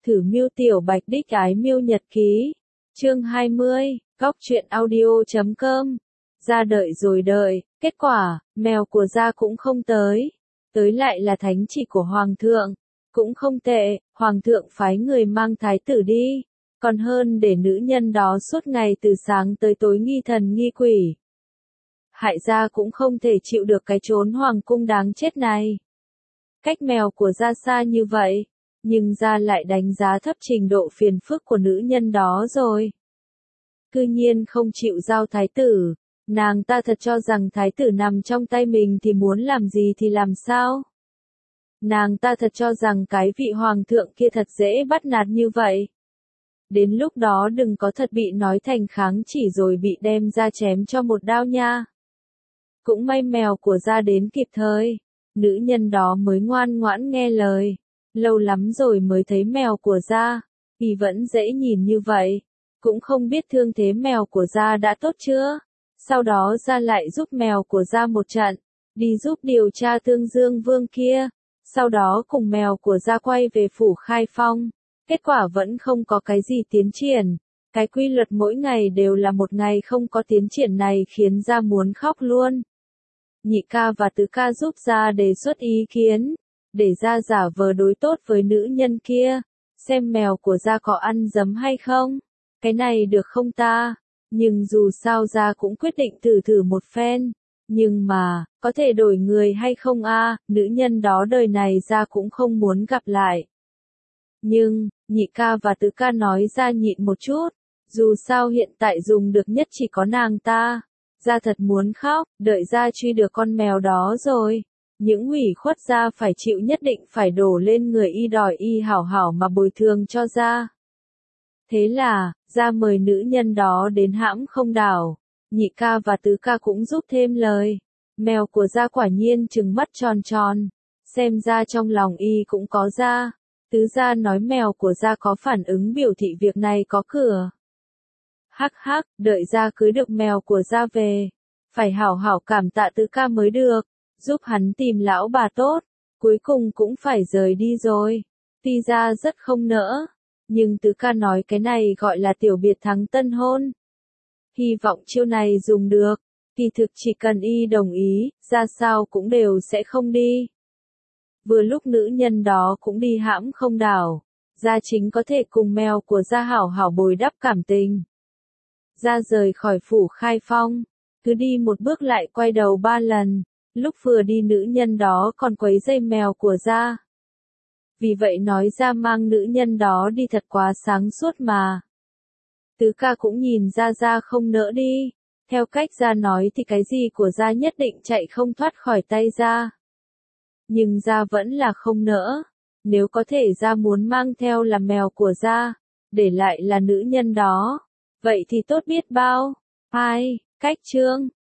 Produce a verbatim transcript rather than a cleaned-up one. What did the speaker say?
Thử miêu tiểu bạch đích ái miêu nhật ký. Chương hai mươi, góc truyện audio chấm com. Ra đợi rồi đợi, kết quả, mèo của gia cũng không tới. Tới lại là thánh chỉ của Hoàng thượng. Cũng không tệ, Hoàng thượng phái người mang thái tử đi. Còn hơn để nữ nhân đó suốt ngày từ sáng tới tối nghi thần nghi quỷ. Hại gia cũng không thể chịu được cái chốn hoàng cung đáng chết này. Cách mèo của gia xa như vậy, nhưng gia lại đánh giá thấp trình độ phiền phức của nữ nhân đó rồi. Cư nhiên không chịu giao thái tử, nàng ta thật cho rằng thái tử nằm trong tay mình thì muốn làm gì thì làm sao. Nàng ta thật cho rằng cái vị hoàng thượng kia thật dễ bắt nạt như vậy. Đến lúc đó đừng có thật bị nói thành kháng chỉ rồi bị đem ra chém cho một đao nha. Cũng may mèo của gia đến kịp thời, nữ nhân đó mới ngoan ngoãn nghe lời. Lâu lắm rồi mới thấy mèo của gia, thì vẫn dễ nhìn như vậy. Cũng không biết thương thế mèo của gia đã tốt chưa. Sau đó gia lại giúp mèo của gia một trận, đi giúp điều tra Tương Dương Vương kia. Sau đó cùng mèo của gia quay về phủ Khai Phong. Kết quả vẫn không có cái gì tiến triển. Cái quy luật mỗi ngày đều là một ngày không có tiến triển này khiến gia muốn khóc luôn. Nhị ca và tứ ca giúp gia đề xuất ý kiến, để gia giả vờ đối tốt với nữ nhân kia, xem mèo của gia có ăn dấm hay không. Cái này được không ta? Nhưng dù sao gia cũng quyết định thử thử một phen. Nhưng mà, có thể đổi người hay không a? Nữ nhân đó đời này gia cũng không muốn gặp lại. Nhưng, nhị ca và tứ ca nói gia nhịn một chút. Dù sao hiện tại dùng được nhất chỉ có nàng ta. Gia thật muốn khóc, đợi gia truy được con mèo đó rồi. Những ủy khuất gia phải chịu nhất định phải đổ lên người y đòi y hảo hảo mà bồi thường cho gia. Thế là, gia mời nữ nhân đó đến hãm không đảo. Nhị ca và tứ ca cũng giúp thêm lời. Mèo của gia quả nhiên trừng mắt tròn tròn. Xem ra trong lòng y cũng có gia. Tứ gia nói mèo của gia có phản ứng biểu thị việc này có cửa. Hắc hắc, đợi gia cưới được mèo của gia về. Phải hảo hảo cảm tạ tứ ca mới được. Giúp hắn tìm lão bà tốt. Cuối cùng cũng phải rời đi rồi. Tuy gia rất không nỡ. Nhưng tứ ca nói cái này gọi là tiểu biệt thắng tân hôn. Hy vọng chiêu này dùng được. Kỳ thực chỉ cần y đồng ý, ra sao cũng đều sẽ không đi. Vừa lúc nữ nhân đó cũng đi hãm không đảo. Gia chính có thể cùng mèo của gia hảo hảo bồi đắp cảm tình. Gia rời khỏi phủ Khai Phong. Cứ đi một bước lại quay đầu ba lần. Lúc vừa đi nữ nhân đó còn quấy rầy mèo của gia. Vì vậy nói ra mang nữ nhân đó đi thật quá sáng suốt mà. Tứ ca cũng nhìn ra gia không nỡ đi. Theo cách gia nói thì cái gì của gia nhất định chạy không thoát khỏi tay gia. Nhưng gia vẫn là không nỡ. Nếu có thể gia muốn mang theo là mèo của gia, để lại là nữ nhân đó. Vậy thì tốt biết bao. Hai, cách chương.